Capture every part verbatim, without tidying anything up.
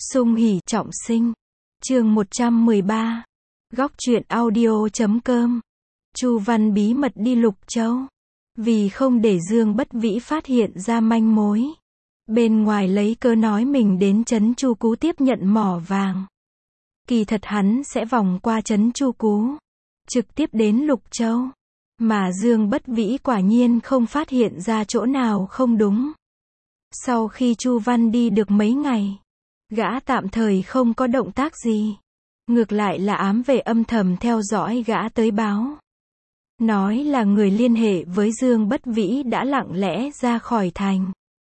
Sung hỉ trọng sinh. Chương một trăm mười ba. Góc truyện audio.com. Chu Văn bí mật đi Lục Châu. Vì không để Dương Bất Vĩ phát hiện ra manh mối, bên ngoài lấy cớ nói mình đến trấn Chu Cú tiếp nhận mỏ vàng. Kỳ thật hắn sẽ vòng qua trấn Chu Cú, trực tiếp đến Lục Châu. Mà Dương Bất Vĩ quả nhiên không phát hiện ra chỗ nào không đúng. Sau khi Chu Văn đi được mấy ngày, gã tạm thời không có động tác gì. Ngược lại là ám vệ âm thầm theo dõi gã tới báo. Nói là người liên hệ với Dương Bất Vĩ đã lặng lẽ ra khỏi thành.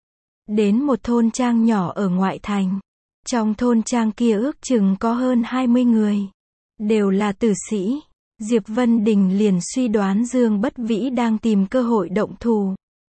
Đến một thôn trang nhỏ ở ngoại thành. Trong thôn trang kia ước chừng có hơn hai mươi người. Đều là tử sĩ. Diệp Vân Đình liền suy đoán Dương Bất Vĩ đang tìm cơ hội động thủ.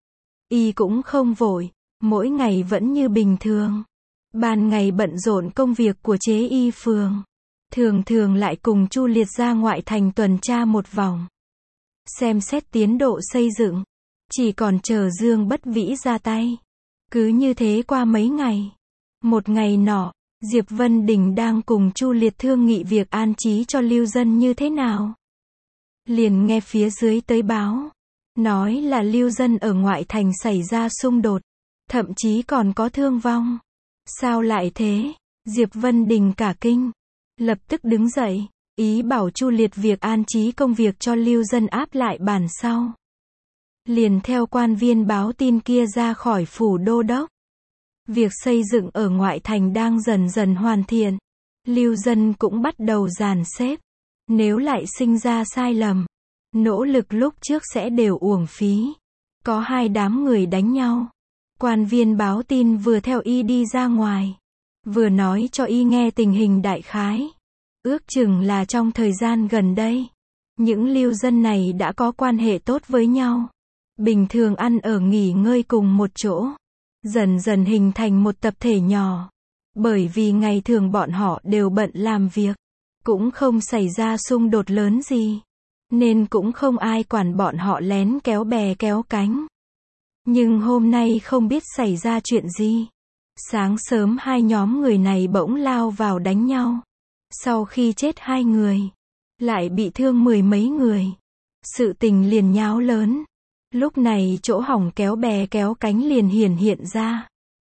Y cũng không vội, mỗi ngày vẫn như bình thường. Ban ngày bận rộn công việc của chế y phường. Thường thường lại cùng Chu Liệt ra ngoại thành tuần tra một vòng. Xem xét tiến độ xây dựng. Chỉ còn chờ Dương Bất Vĩ ra tay. Cứ như thế qua mấy ngày. Một ngày nọ, Diệp Vân Đình đang cùng Chu Liệt thương nghị việc an trí cho lưu dân như thế nào. Liền nghe phía dưới tới báo. Nói là lưu dân ở ngoại thành xảy ra xung đột. Thậm chí còn có thương vong. Sao lại thế? Diệp Vân Đình cả kinh. Lập tức đứng dậy. Ý bảo Chu Liệt việc an trí công việc cho lưu dân áp lại bản sau. Liền theo quan viên báo tin kia ra khỏi phủ đô đốc. Việc xây dựng ở ngoại thành đang dần dần hoàn thiện. Lưu dân cũng bắt đầu dàn xếp. Nếu lại sinh ra sai lầm, nỗ lực lúc trước sẽ đều uổng phí. Có hai đám người đánh nhau. Quan viên báo tin vừa theo y đi ra ngoài, vừa nói cho y nghe tình hình đại khái. Ước chừng là trong thời gian gần đây, những lưu dân này đã có quan hệ tốt với nhau. Bình thường ăn ở nghỉ ngơi cùng một chỗ. Dần dần hình thành một tập thể nhỏ. Bởi vì ngày thường bọn họ đều bận làm việc. Cũng không xảy ra xung đột lớn gì. Nên cũng không ai quản bọn họ lén kéo bè kéo cánh. Nhưng hôm nay không biết xảy ra chuyện gì. Sáng sớm hai nhóm người này bỗng lao vào đánh nhau. Sau khi chết hai người, lại bị thương mười mấy người. Sự tình liền nháo lớn. Lúc này chỗ hỏng kéo bè kéo cánh liền hiển hiện ra.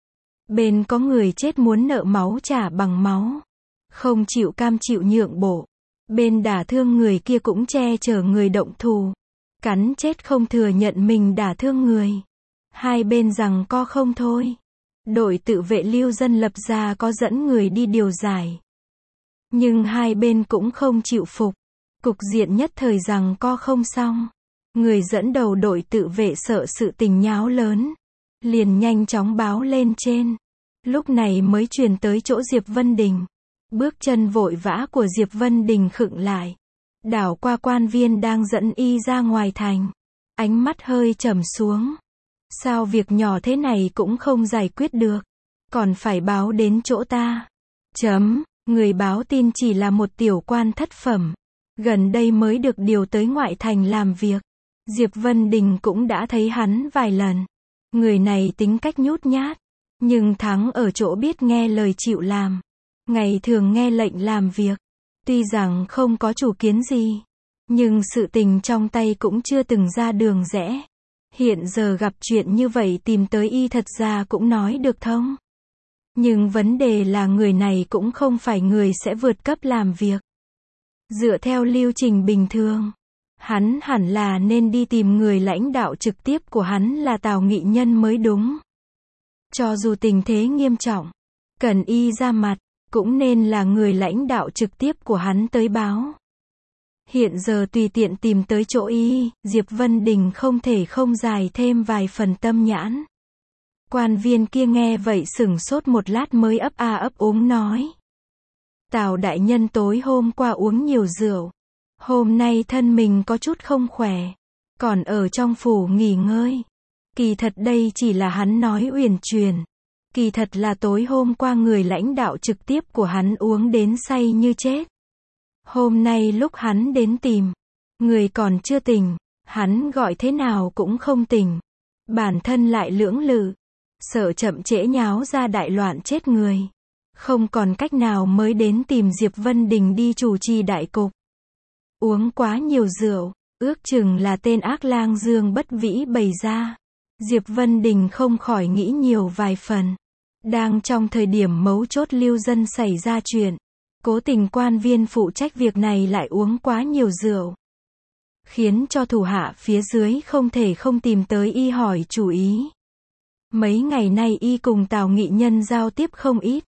Bên có người chết muốn nợ máu trả bằng máu. Không chịu cam chịu nhượng bộ. Bên đả thương người kia cũng che chở người động thù. Cắn chết không thừa nhận mình đả thương người. Hai bên giằng co không thôi. Đội tự vệ lưu dân lập ra có dẫn người đi điều giải. Nhưng hai bên cũng không chịu phục. Cục diện nhất thời giằng co không xong. Người dẫn đầu đội tự vệ sợ sự tình nháo lớn. Liền nhanh chóng báo lên trên. Lúc này mới truyền tới chỗ Diệp Vân Đình. Bước chân vội vã của Diệp Vân Đình khựng lại. Đảo qua quan viên đang dẫn y ra ngoài thành. Ánh mắt hơi trầm xuống. Sao việc nhỏ thế này cũng không giải quyết được. Còn phải báo đến chỗ ta. Chấm, người báo tin chỉ là một tiểu quan thất phẩm. Gần đây mới được điều tới ngoại thành làm việc. Diệp Vân Đình cũng đã thấy hắn vài lần. Người này tính cách nhút nhát. Nhưng thắng ở chỗ biết nghe lời chịu làm. Ngày thường nghe lệnh làm việc. Tuy rằng không có chủ kiến gì. Nhưng sự tình trong tay cũng chưa từng ra đường rẽ. Hiện giờ gặp chuyện như vậy tìm tới y thật ra cũng nói được thông. Nhưng vấn đề là người này cũng không phải người sẽ vượt cấp làm việc. Dựa theo lưu trình bình thường, hắn hẳn là nên đi tìm người lãnh đạo trực tiếp của hắn là Tào Nghị Nhân mới đúng. Cho dù tình thế nghiêm trọng, cần y ra mặt, cũng nên là người lãnh đạo trực tiếp của hắn tới báo. Hiện giờ tùy tiện tìm tới chỗ y, Diệp Vân Đình không thể không dài thêm vài phần tâm nhãn. Quan viên kia nghe vậy sửng sốt một lát mới ấp a ấp úng nói. Tào đại nhân tối hôm qua uống nhiều rượu. Hôm nay thân mình có chút không khỏe. Còn ở trong phủ nghỉ ngơi. Kỳ thật đây chỉ là hắn nói uyển chuyển. Kỳ thật là tối hôm qua người lãnh đạo trực tiếp của hắn uống đến say như chết. Hôm nay lúc hắn đến tìm, người còn chưa tỉnh, hắn gọi thế nào cũng không tỉnh. Bản thân lại lưỡng lự, sợ chậm trễ nháo ra đại loạn chết người. Không còn cách nào mới đến tìm Diệp Vân Đình đi chủ trì đại cục. Uống quá nhiều rượu, ước chừng là tên ác lang Dương Bất Vĩ bày ra. Diệp Vân Đình không khỏi nghĩ nhiều vài phần. Đang trong thời điểm mấu chốt Lưu Dân xảy ra chuyện. Cố tình quan viên phụ trách việc này lại uống quá nhiều rượu. Khiến cho thủ hạ phía dưới không thể không tìm tới y hỏi chủ ý. Mấy ngày nay y cùng Tào Nghị Nhân giao tiếp không ít.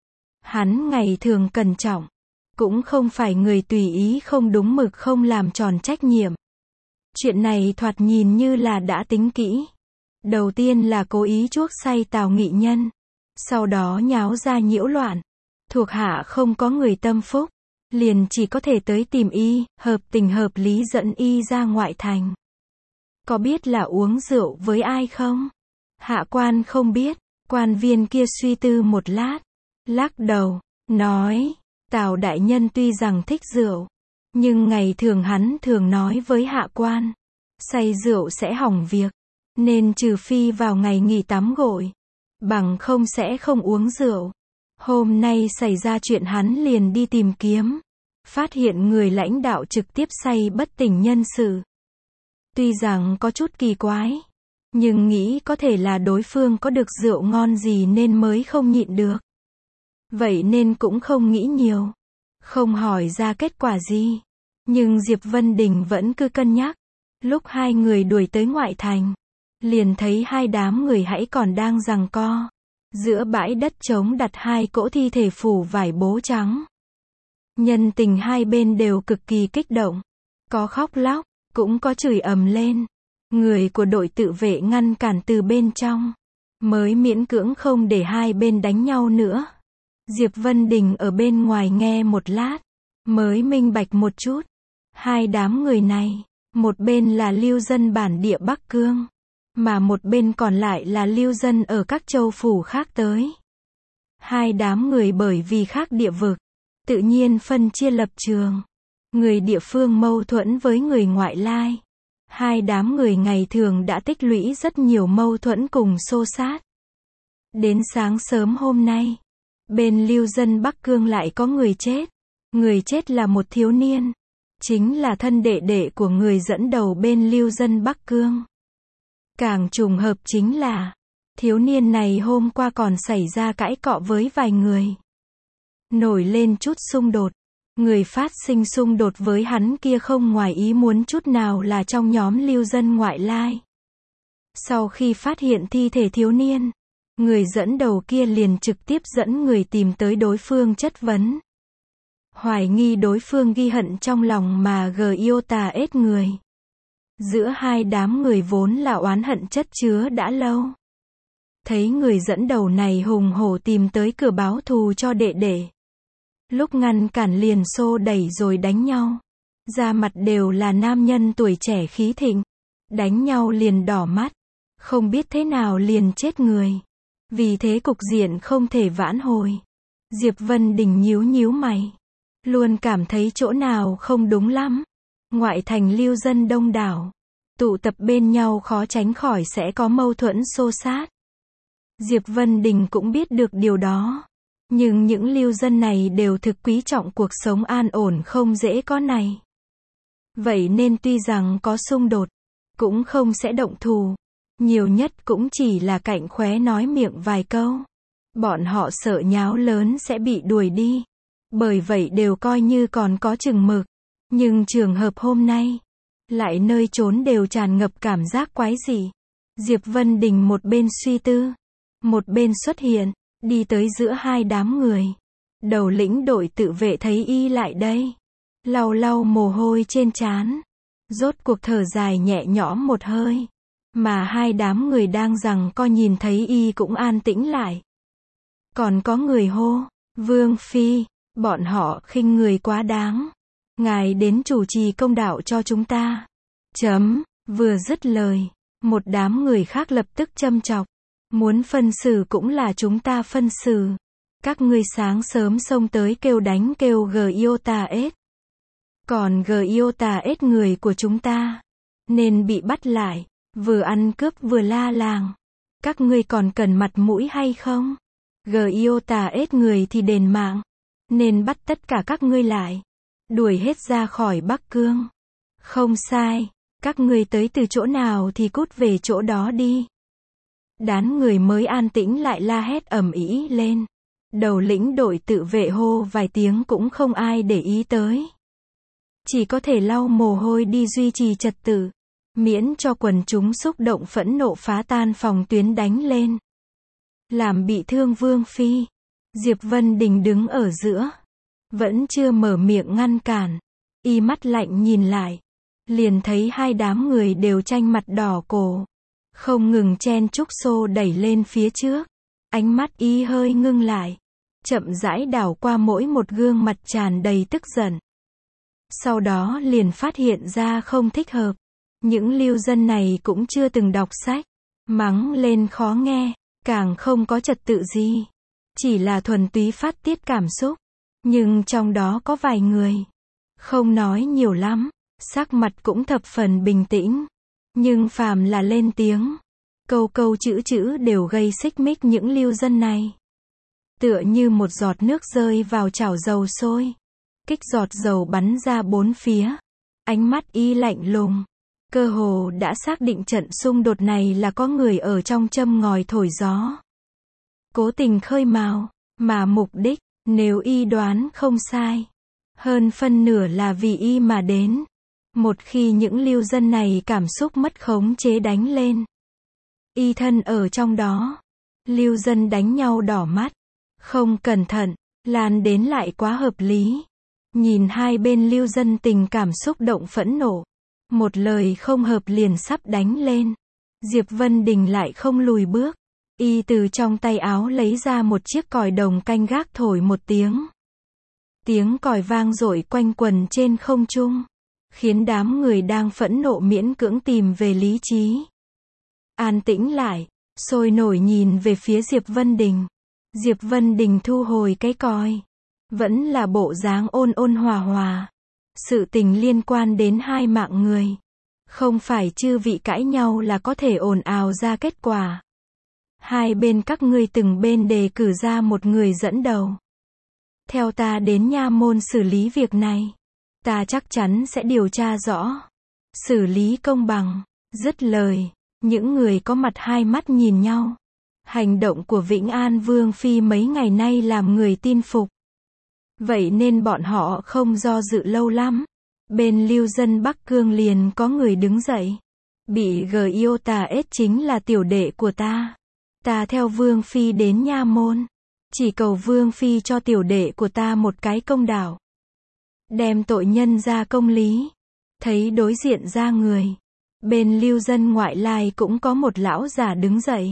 Hắn ngày thường cẩn trọng. Cũng không phải người tùy ý không đúng mực không làm tròn trách nhiệm. Chuyện này thoạt nhìn như là đã tính kỹ. Đầu tiên là cố ý chuốc say Tào Nghị Nhân. Sau đó nháo ra nhiễu loạn. Thuộc hạ không có người tâm phúc. Liền chỉ có thể tới tìm y, hợp tình hợp lý dẫn y ra ngoại thành. Có biết là uống rượu với ai không? Hạ quan không biết. Quan viên kia suy tư một lát. Lắc đầu, nói, Tào đại nhân tuy rằng thích rượu. Nhưng ngày thường hắn thường nói với hạ quan. Say rượu sẽ hỏng việc. Nên trừ phi vào ngày nghỉ tắm gội. Bằng không sẽ không uống rượu. Hôm nay xảy ra chuyện hắn liền đi tìm kiếm. Phát hiện người lãnh đạo trực tiếp say bất tỉnh nhân sự. Tuy rằng có chút kỳ quái. Nhưng nghĩ có thể là đối phương có được rượu ngon gì nên mới không nhịn được. Vậy nên cũng không nghĩ nhiều. Không hỏi ra kết quả gì. Nhưng Diệp Vân Đình vẫn cứ cân nhắc. Lúc hai người đuổi tới ngoại thành. Liền thấy hai đám người hãy còn đang giằng co. Giữa bãi đất trống đặt hai cỗ thi thể phủ vải bố trắng. Nhân tình hai bên đều cực kỳ kích động. Có khóc lóc, cũng có chửi ầm lên. Người của đội tự vệ ngăn cản từ bên trong. Mới miễn cưỡng không để hai bên đánh nhau nữa. Diệp Vân Đình ở bên ngoài nghe một lát. Mới minh bạch một chút. Hai đám người này. Một bên là lưu dân bản địa Bắc Cương. Mà một bên còn lại là lưu dân ở các châu phủ khác tới. Hai đám người bởi vì khác địa vực. Tự nhiên phân chia lập trường. Người địa phương mâu thuẫn với người ngoại lai. Hai đám người ngày thường đã tích lũy rất nhiều mâu thuẫn cùng xô xát. Đến sáng sớm hôm nay. Bên lưu dân Bắc Cương lại có người chết. Người chết là một thiếu niên. Chính là thân đệ đệ của người dẫn đầu bên lưu dân Bắc Cương. Càng trùng hợp chính là. Thiếu niên này hôm qua còn xảy ra cãi cọ với vài người. Nổi lên chút xung đột. Người phát sinh xung đột với hắn kia không ngoài ý muốn chút nào là trong nhóm lưu dân ngoại lai. Sau khi phát hiện thi thể thiếu niên, người dẫn đầu kia liền trực tiếp dẫn người tìm tới đối phương chất vấn. Hoài nghi đối phương ghi hận trong lòng mà gờ yêu tà ết người. Giữa hai đám người vốn là oán hận chất chứa đã lâu. Thấy người dẫn đầu này hùng hổ tìm tới cửa báo thù cho đệ đệ. Lúc ngăn cản liền xô đẩy rồi đánh nhau. Da mặt đều là nam nhân tuổi trẻ khí thịnh. Đánh nhau liền đỏ mắt. Không biết thế nào liền chết người. Vì thế cục diện không thể vãn hồi. Diệp Vân Đình nhíu nhíu mày. Luôn cảm thấy chỗ nào không đúng lắm. Ngoại thành lưu dân đông đảo. Tụ tập bên nhau khó tránh khỏi sẽ có mâu thuẫn xô xát. Diệp Vân Đình cũng biết được điều đó. Nhưng những lưu dân này đều thực quý trọng cuộc sống an ổn không dễ có này. Vậy nên tuy rằng có xung đột, cũng không sẽ động thù. Nhiều nhất cũng chỉ là cạnh khóe nói miệng vài câu. Bọn họ sợ nháo lớn sẽ bị đuổi đi. Bởi vậy đều coi như còn có chừng mực. Nhưng trường hợp hôm nay, lại nơi trốn đều tràn ngập cảm giác quái dị. Diệp Vân Đình một bên suy tư, một bên xuất hiện, đi tới giữa hai đám người. Đầu lĩnh đội tự vệ thấy y lại đây. Lau lau mồ hôi trên trán. Rốt cuộc thở dài nhẹ nhõm một hơi. Mà hai đám người đang giằng co nhìn thấy y cũng an tĩnh lại. Còn có người hô, Vương Phi, bọn họ khinh người quá đáng. Ngài đến chủ trì công đạo cho chúng ta. Chấm, vừa dứt lời. Một đám người khác lập tức châm chọc. Muốn phân xử cũng là chúng ta phân xử. Các ngươi sáng sớm xông tới kêu đánh kêu gờ yêu tà ết. Còn gờ yêu tà ết người của chúng ta. Nên bị bắt lại. Vừa ăn cướp vừa la làng. Các ngươi còn cần mặt mũi hay không? Giota ết người thì đền mạng. Nên bắt tất cả các ngươi lại. Đuổi hết ra khỏi Bắc Cương. Không sai. Các ngươi tới từ chỗ nào thì cút về chỗ đó đi. Đám người mới an tĩnh lại la hét ầm ĩ lên. Đầu lĩnh đội tự vệ hô vài tiếng cũng không ai để ý tới. Chỉ có thể lau mồ hôi đi duy trì trật tự. Miễn cho quần chúng xúc động phẫn nộ phá tan phòng tuyến đánh lên. Làm bị thương Vương Phi. Diệp Vân Đình đứng ở giữa. Vẫn chưa mở miệng ngăn cản. Y mắt lạnh nhìn lại. Liền thấy hai đám người đều tranh mặt đỏ cổ. Không ngừng chen chúc xô đẩy lên phía trước. Ánh mắt Y hơi ngưng lại. Chậm rãi đảo qua mỗi một gương mặt tràn đầy tức giận. Sau đó liền phát hiện ra không thích hợp. Những lưu dân này cũng chưa từng đọc sách. Mắng lên khó nghe. Càng không có trật tự gì. Chỉ là thuần túy phát tiết cảm xúc. Nhưng trong đó có vài người. Không nói nhiều lắm. Sắc mặt cũng thập phần bình tĩnh. Nhưng phàm là lên tiếng. Câu câu chữ chữ đều gây xích mích những lưu dân này. Tựa như một giọt nước rơi vào chảo dầu sôi. Kích giọt dầu bắn ra bốn phía. Ánh mắt Y lạnh lùng. Cơ hồ đã xác định trận xung đột này là có người ở trong châm ngòi thổi gió. Cố tình khơi mào. Mà mục đích, nếu Y đoán không sai. Hơn phân nửa là vì Y mà đến. Một khi những lưu dân này cảm xúc mất khống chế đánh lên. Y thân ở trong đó. Lưu dân đánh nhau đỏ mắt. Không cẩn thận, lan đến lại quá hợp lý. Nhìn hai bên lưu dân tình cảm xúc động phẫn nộ. Một lời không hợp liền sắp đánh lên. Diệp Vân Đình lại không lùi bước. Y từ trong tay áo lấy ra một chiếc còi đồng canh gác thổi một tiếng. Tiếng còi vang dội quanh quần trên không trung. Khiến đám người đang phẫn nộ miễn cưỡng tìm về lý trí. An tĩnh lại, sôi nổi nhìn về phía Diệp Vân Đình. Diệp Vân Đình thu hồi cái còi. Vẫn là bộ dáng ôn ôn hòa hòa. Sự tình liên quan đến hai mạng người. Không phải chư vị cãi nhau là có thể ồn ào ra kết quả. Hai bên các ngươi từng bên đề cử ra một người dẫn đầu. Theo ta đến nha môn xử lý việc này. Ta chắc chắn sẽ điều tra rõ. Xử lý công bằng. Dứt lời. Những người có mặt hai mắt nhìn nhau. Hành động của Vĩnh An Vương Phi mấy ngày nay làm người tin phục. Vậy nên bọn họ không do dự lâu lắm. Bên lưu dân Bắc Cương liền có người đứng dậy. Bị Giota ết chính là tiểu đệ của ta. Ta theo Vương Phi đến nha môn. Chỉ cầu Vương Phi cho tiểu đệ của ta một cái công đạo. Đem tội nhân ra công lý. Thấy đối diện ra người. Bên lưu dân ngoại lai cũng có một lão già đứng dậy.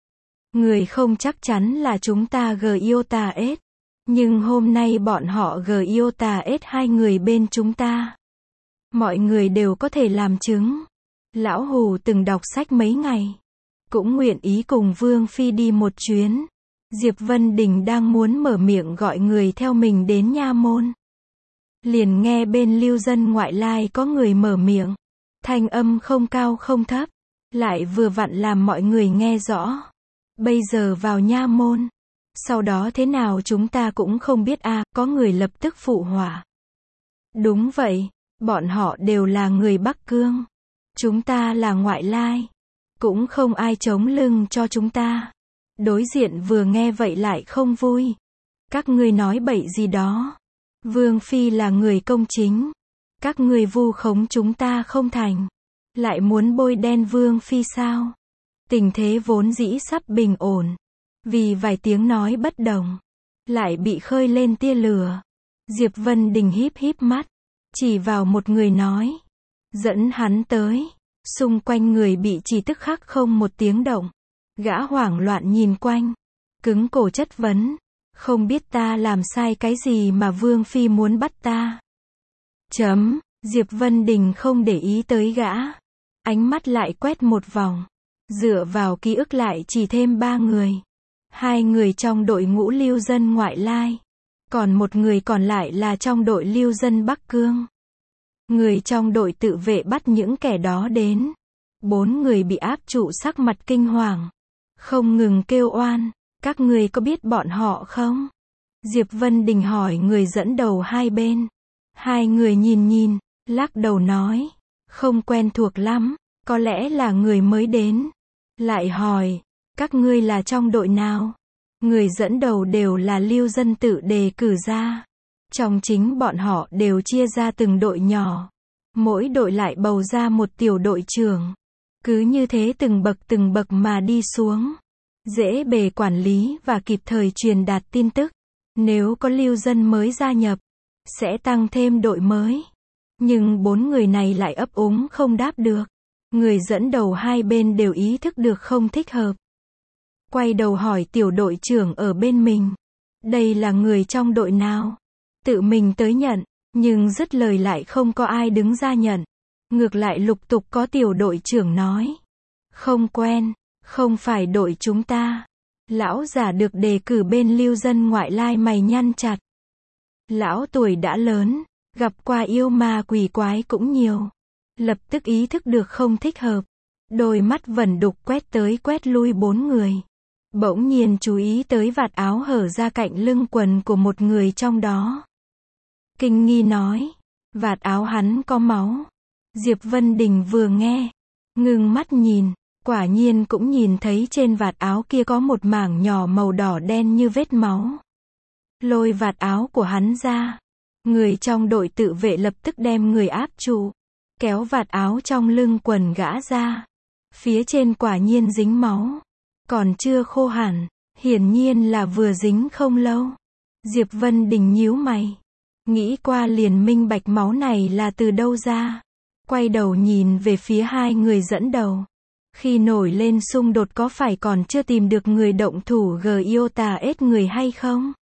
Người không chắc chắn là chúng ta Giota ết. Nhưng hôm nay bọn họ Giota ết hai người bên chúng ta. Mọi người đều có thể làm chứng. Lão Hù từng đọc sách mấy ngày. Cũng nguyện ý cùng Vương Phi đi một chuyến. Diệp Vân Đình đang muốn mở miệng gọi người theo mình đến nha môn. Liền nghe bên lưu dân ngoại lai có người mở miệng. Thanh âm không cao không thấp. Lại vừa vặn làm mọi người nghe rõ. Bây giờ vào nha môn. Sau đó thế nào chúng ta cũng không biết a. À, có người lập tức phụ họa. Đúng vậy. Bọn họ đều là người Bắc Cương. Chúng ta là ngoại lai. Cũng không ai chống lưng cho chúng ta. Đối diện vừa nghe vậy lại không vui. Các ngươi nói bậy gì đó. Vương Phi là người công chính. Các ngươi vu khống chúng ta không thành. Lại muốn bôi đen Vương Phi sao? Tình thế vốn dĩ sắp bình ổn. Vì vài tiếng nói bất đồng. Lại bị khơi lên tia lửa. Diệp Vân Đình híp híp mắt. Chỉ vào một người nói. Dẫn hắn tới. Xung quanh người bị chỉ tức khắc không một tiếng động. Gã hoảng loạn nhìn quanh. Cứng cổ chất vấn. Không biết ta làm sai cái gì mà Vương Phi muốn bắt ta. Chấm. Diệp Vân Đình không để ý tới gã. Ánh mắt lại quét một vòng. Dựa vào ký ức lại chỉ thêm ba người. Hai người trong đội ngũ lưu dân ngoại lai. Còn một người còn lại là trong đội lưu dân Bắc Cương. Người trong đội tự vệ bắt những kẻ đó đến. Bốn người bị áp trụ sắc mặt kinh hoàng. Không ngừng kêu oan. Các ngươi có biết bọn họ không? Diệp Vân Đình hỏi người dẫn đầu hai bên. Hai người nhìn nhìn, lắc đầu nói, không quen thuộc lắm, có lẽ là người mới đến. Lại hỏi, các ngươi là trong đội nào? Người dẫn đầu đều là lưu dân tự đề cử ra. Trong chính bọn họ đều chia ra từng đội nhỏ. Mỗi đội lại bầu ra một tiểu đội trưởng. Cứ như thế từng bậc từng bậc mà đi xuống. Dễ bề quản lý và kịp thời truyền đạt tin tức. Nếu có lưu dân mới gia nhập, sẽ tăng thêm đội mới. Nhưng bốn người này lại ấp úng không đáp được. Người dẫn đầu hai bên đều ý thức được không thích hợp. Quay đầu hỏi tiểu đội trưởng ở bên mình. Đây là người trong đội nào? Tự mình tới nhận, nhưng dứt lời lại không có ai đứng ra nhận. Ngược lại lục tục có tiểu đội trưởng nói. Không quen, không phải đội chúng ta. Lão già được đề cử bên lưu dân ngoại lai mày nhăn chặt. Lão tuổi đã lớn, gặp qua yêu ma quỷ quái cũng nhiều. Lập tức ý thức được không thích hợp. Đôi mắt vẩn đục quét tới quét lui bốn người. Bỗng nhiên chú ý tới vạt áo hở ra cạnh lưng quần của một người trong đó. Kinh nghi nói, vạt áo hắn có máu. Diệp Vân Đình vừa nghe, ngưng mắt nhìn, quả nhiên cũng nhìn thấy trên vạt áo kia có một mảng nhỏ màu đỏ đen như vết máu. Lôi vạt áo của hắn ra, người trong đội tự vệ lập tức đem người áp trụ, kéo vạt áo trong lưng quần gã ra. Phía trên quả nhiên dính máu, còn chưa khô hẳn, hiển nhiên là vừa dính không lâu. Diệp Vân Đình nhíu mày, nghĩ qua liền minh bạch máu này là từ đâu ra. Quay đầu nhìn về phía hai người dẫn đầu. Khi nổi lên xung đột có phải còn chưa tìm được người động thủ Giota ết người hay không?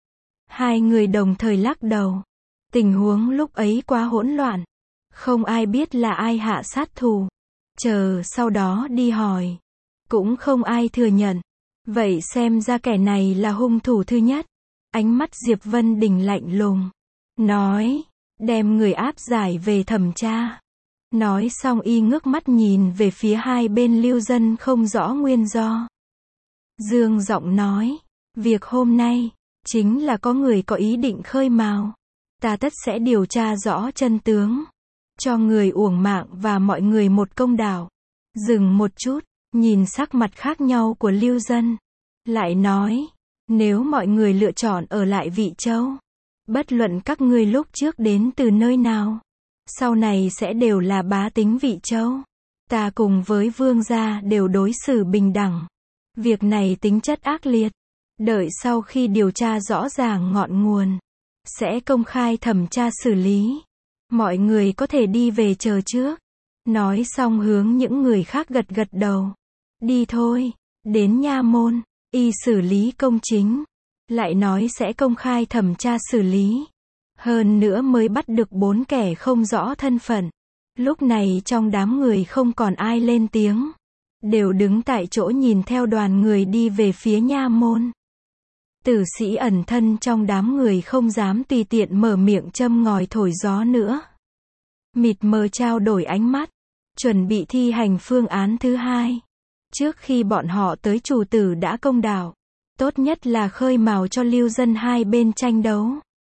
Hai người đồng thời lắc đầu. Tình huống lúc ấy quá hỗn loạn. Không ai biết là ai hạ sát thủ. Chờ sau đó đi hỏi. Cũng không ai thừa nhận. Vậy xem ra kẻ này là hung thủ thứ nhất. Ánh mắt Diệp Vân Đình lạnh lùng. Nói, đem người áp giải về thẩm tra. Nói xong y ngước mắt nhìn về phía hai bên lưu dân không rõ nguyên do. Dương giọng nói, việc hôm nay, chính là có người có ý định khơi mào. Ta tất sẽ điều tra rõ chân tướng. Cho người uổng mạng và mọi người một công đạo. Dừng một chút, nhìn sắc mặt khác nhau của lưu dân. Lại nói, nếu mọi người lựa chọn ở lại Vị Châu, bất luận các ngươi lúc trước đến từ nơi nào, sau này sẽ đều là bá tính Vị Châu. Ta cùng với vương gia đều đối xử bình đẳng. Việc này tính chất ác liệt. Đợi sau khi điều tra rõ ràng ngọn nguồn, sẽ công khai thẩm tra xử lý. Mọi người có thể đi về chờ trước. Nói xong hướng những người khác gật gật đầu. Đi thôi, đến nha môn, y xử lý công chính. Lại nói sẽ công khai thẩm tra xử lý. Hơn nữa mới bắt được bốn kẻ không rõ thân phận. Lúc này trong đám người không còn ai lên tiếng. Đều đứng tại chỗ nhìn theo đoàn người đi về phía nha môn. Tử sĩ ẩn thân trong đám người không dám tùy tiện mở miệng châm ngòi thổi gió nữa. Mịt mờ trao đổi ánh mắt. Chuẩn bị thi hành phương án thứ hai. Trước khi bọn họ tới chủ tử đã công đạo. Tốt nhất là khơi mào cho lưu dân hai bên tranh đấu.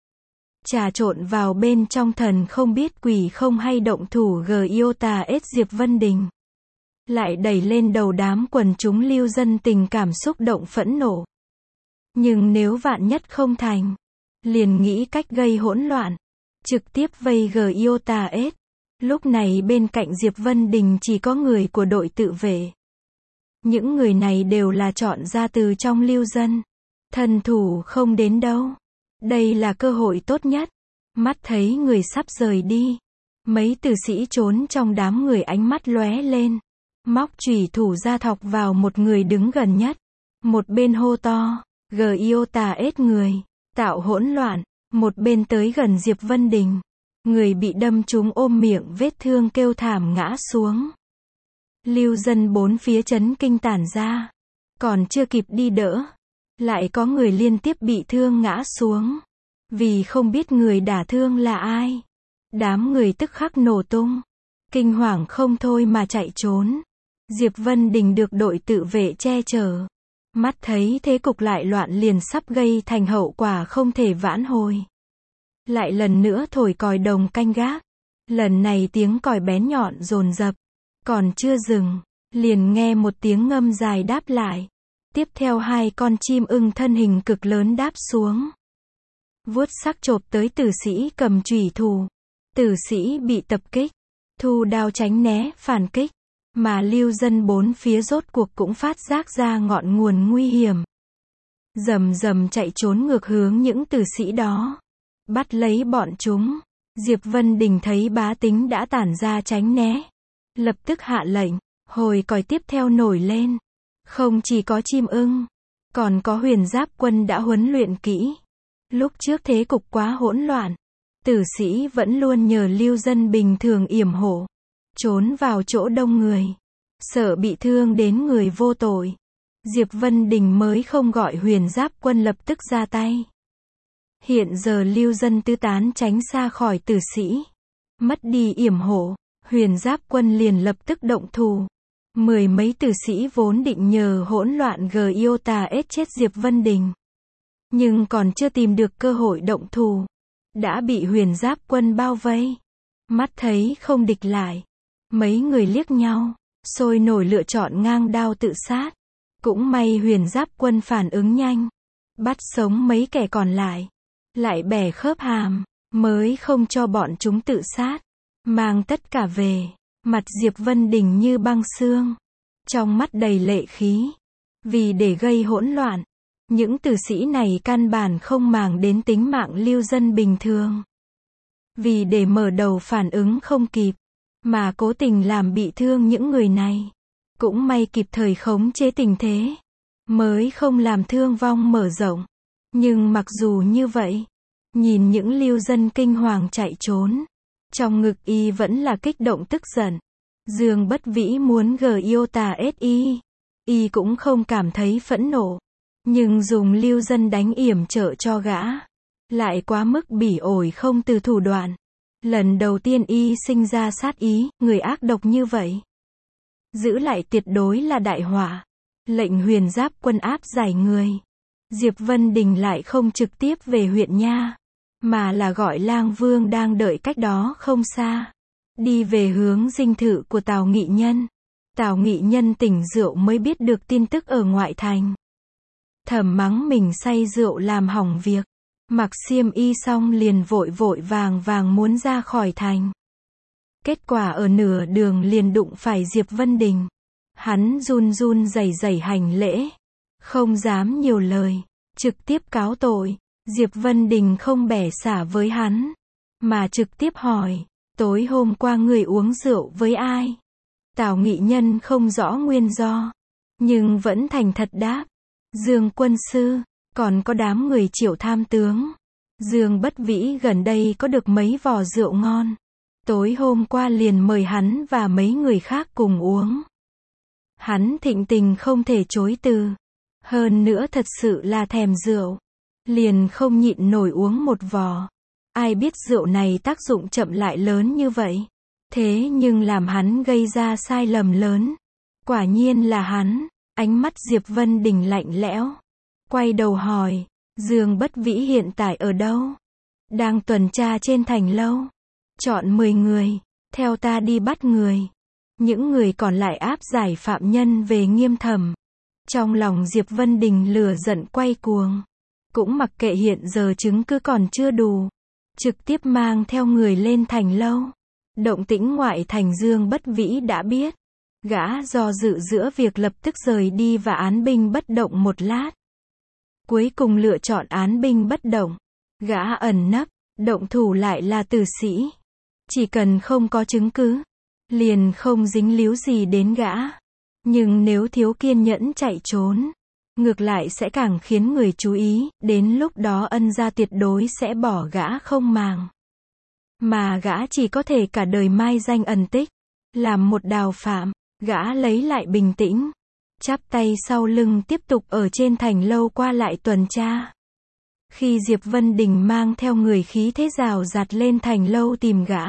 Trà trộn vào bên trong thần không biết quỷ không hay động thủ Giota ết Diệp Vân Đình. Lại đẩy lên đầu đám quần chúng lưu dân tình cảm xúc động phẫn nộ. Nhưng nếu vạn nhất không thành, liền nghĩ cách gây hỗn loạn. Trực tiếp vây Giota ết. Lúc này bên cạnh Diệp Vân Đình chỉ có người của đội tự vệ. Những người này đều là chọn ra từ trong lưu dân. Thần thủ không đến đâu. Đây là cơ hội tốt nhất. Mắt thấy người sắp rời đi. Mấy tử sĩ trốn trong đám người ánh mắt lóe lên. Móc chủy thủ ra thọc vào một người đứng gần nhất. Một bên hô to, Giota ết người, tạo hỗn loạn. Một bên tới gần Diệp Vân Đình. Người bị đâm trúng ôm miệng vết thương kêu thảm ngã xuống. Lưu dân bốn phía chấn kinh tản ra. Còn chưa kịp đi đỡ. Lại có người liên tiếp bị thương ngã xuống. Vì không biết người đả thương là ai. Đám người tức khắc nổ tung. Kinh hoàng không thôi mà chạy trốn. Diệp Vân Đình được đội tự vệ che chở. Mắt thấy thế cục lại loạn liền sắp gây thành hậu quả không thể vãn hồi. Lại lần nữa thổi còi đồng canh gác. Lần này tiếng còi bén nhọn dồn dập. Còn chưa dừng, liền nghe một tiếng ngâm dài đáp lại. Tiếp theo hai con chim ưng thân hình cực lớn đáp xuống. Vuốt sắc chộp tới tử sĩ cầm chủy thủ. Tử sĩ bị tập kích. Thu đao tránh né, phản kích. Mà lưu dân bốn phía rốt cuộc cũng phát giác ra ngọn nguồn nguy hiểm. Rầm rầm chạy trốn ngược hướng những tử sĩ đó. Bắt lấy bọn chúng. Diệp Vân Đình thấy bá tính đã tản ra tránh né. Lập tức hạ lệnh, hồi còi tiếp theo nổi lên. Không chỉ có chim ưng, còn có huyền giáp quân đã huấn luyện kỹ. Lúc trước thế cục quá hỗn loạn. Tử sĩ vẫn luôn nhờ lưu dân bình thường yểm hộ. Trốn vào chỗ đông người. Sợ bị thương đến người vô tội. Diệp Vân Đình mới không gọi huyền giáp quân lập tức ra tay. Hiện giờ lưu dân tứ tán tránh xa khỏi tử sĩ. Mất đi yểm hộ, huyền giáp quân liền lập tức động thủ. Mười mấy tử sĩ vốn định nhờ hỗn loạn Giota ết chết Diệp Vân Đình. Nhưng còn chưa tìm được cơ hội động thủ. Đã bị huyền giáp quân bao vây. Mắt thấy không địch lại. Mấy người liếc nhau, sôi nổi lựa chọn ngang đao tự sát. Cũng may huyền giáp quân phản ứng nhanh. Bắt sống mấy kẻ còn lại. Lại bẻ khớp hàm, mới không cho bọn chúng tự sát. Mang tất cả về. Mặt Diệp Vân Đình như băng xương. Trong mắt đầy lệ khí. Vì để gây hỗn loạn. Những tử sĩ này căn bản không màng đến tính mạng lưu dân bình thường. Vì để mở đầu phản ứng không kịp. Mà cố tình làm bị thương những người này. Cũng may kịp thời khống chế tình thế. Mới không làm thương vong mở rộng. Nhưng mặc dù như vậy. Nhìn những lưu dân kinh hoàng chạy trốn. Trong ngực y vẫn là kích động tức giận. Dương Bất Vĩ muốn Giota ết y. Y cũng không cảm thấy phẫn nộ. Nhưng dùng lưu dân đánh yểm trợ cho gã. Lại quá mức bỉ ổi không từ thủ đoạn. Lần đầu tiên y sinh ra sát ý, người ác độc như vậy. Giữ lại tuyệt đối là đại họa. Lệnh huyền giáp quân áp giải người. Diệp Vân Đình lại không trực tiếp về huyện nha. Mà là gọi Lang Vương đang đợi cách đó không xa. Đi về hướng dinh thự của Tào Nghị Nhân. Tào Nghị Nhân tỉnh rượu mới biết được tin tức ở ngoại thành. Thầm mắng mình say rượu làm hỏng việc. Mặc xiêm y xong liền vội vội vàng vàng muốn ra khỏi thành. Kết quả ở nửa đường liền đụng phải Diệp Vân Đình. Hắn run run rẩy rẩy hành lễ. Không dám nhiều lời. Trực tiếp cáo tội. Diệp Vân Đình không bẻ xả với hắn. Mà trực tiếp hỏi. Tối hôm qua người uống rượu với ai? Tào Nghị Nhân không rõ nguyên do. Nhưng vẫn thành thật đáp. Dương quân sư. Còn có đám người Triệu tham tướng. Dương Bất Vĩ gần đây có được mấy vò rượu ngon. Tối hôm qua liền mời hắn và mấy người khác cùng uống. Hắn thịnh tình không thể chối từ. Hơn nữa thật sự là thèm rượu. Liền không nhịn nổi uống một vò. Ai biết rượu này tác dụng chậm lại lớn như vậy. Thế nhưng làm hắn gây ra sai lầm lớn. Quả nhiên là hắn. Ánh mắt Diệp Vân Đình lạnh lẽo. Quay đầu hỏi. Dương Bất Vĩ hiện tại ở đâu? Đang tuần tra trên thành lâu. Chọn mười người. Theo ta đi bắt người. Những người còn lại áp giải phạm nhân về nghiêm thẩm. Trong lòng Diệp Vân Đình lửa giận quay cuồng. Cũng mặc kệ hiện giờ chứng cứ còn chưa đủ. Trực tiếp mang theo người lên thành lâu. Động tĩnh ngoại thành Dương Bất Vĩ đã biết. Gã do dự giữa việc lập tức rời đi và án binh bất động một lát. Cuối cùng lựa chọn án binh bất động. Gã ẩn nấp, động thủ lại là tử sĩ. Chỉ cần không có chứng cứ, liền không dính líu gì đến gã. Nhưng nếu thiếu kiên nhẫn chạy trốn, ngược lại sẽ càng khiến người chú ý, đến lúc đó ân gia tuyệt đối sẽ bỏ gã không màng. Mà gã chỉ có thể cả đời mai danh ẩn tích. Làm một đào phạm, gã lấy lại bình tĩnh. Chắp tay sau lưng tiếp tục ở trên thành lâu qua lại tuần tra. Khi Diệp Vân Đình mang theo người khí thế rào rạt lên thành lâu tìm gã.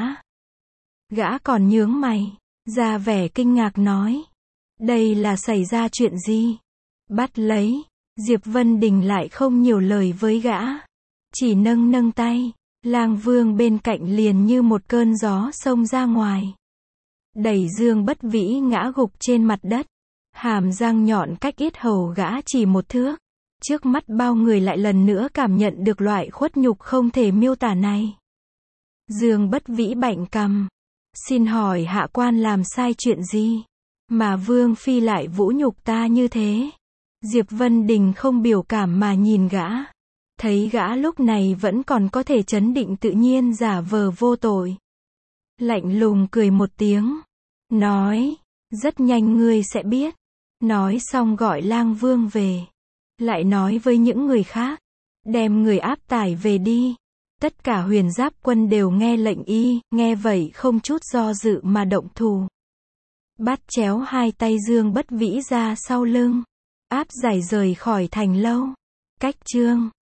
Gã còn nhướng mày, ra vẻ kinh ngạc nói. Đây là xảy ra chuyện gì? Bắt lấy. Diệp Vân Đình lại không nhiều lời với gã. Chỉ nâng nâng tay. Lang Vương bên cạnh liền như một cơn gió xông ra ngoài. Đẩy Dương Bất Vĩ ngã gục trên mặt đất. Hàm răng nhọn cách yết hầu gã chỉ một thước. Trước mắt bao người lại lần nữa cảm nhận được loại khuất nhục không thể miêu tả này. Dương Bất Vĩ bạnh cằm. Xin hỏi hạ quan làm sai chuyện gì? Mà Vương Phi lại vũ nhục ta như thế. Diệp Vân Đình không biểu cảm mà nhìn gã. Thấy gã lúc này vẫn còn có thể trấn định tự nhiên giả vờ vô tội. Lạnh lùng cười một tiếng. Nói, rất nhanh ngươi sẽ biết. Nói xong gọi Lang Vương về. Lại nói với những người khác. Đem người áp tải về đi. Tất cả Huyền Giáp quân đều nghe lệnh y, nghe vậy không chút do dự mà động thủ. Bắt chéo hai tay Dương Bất Vĩ ra sau lưng. Áp giải rời khỏi thành lâu. Cách chương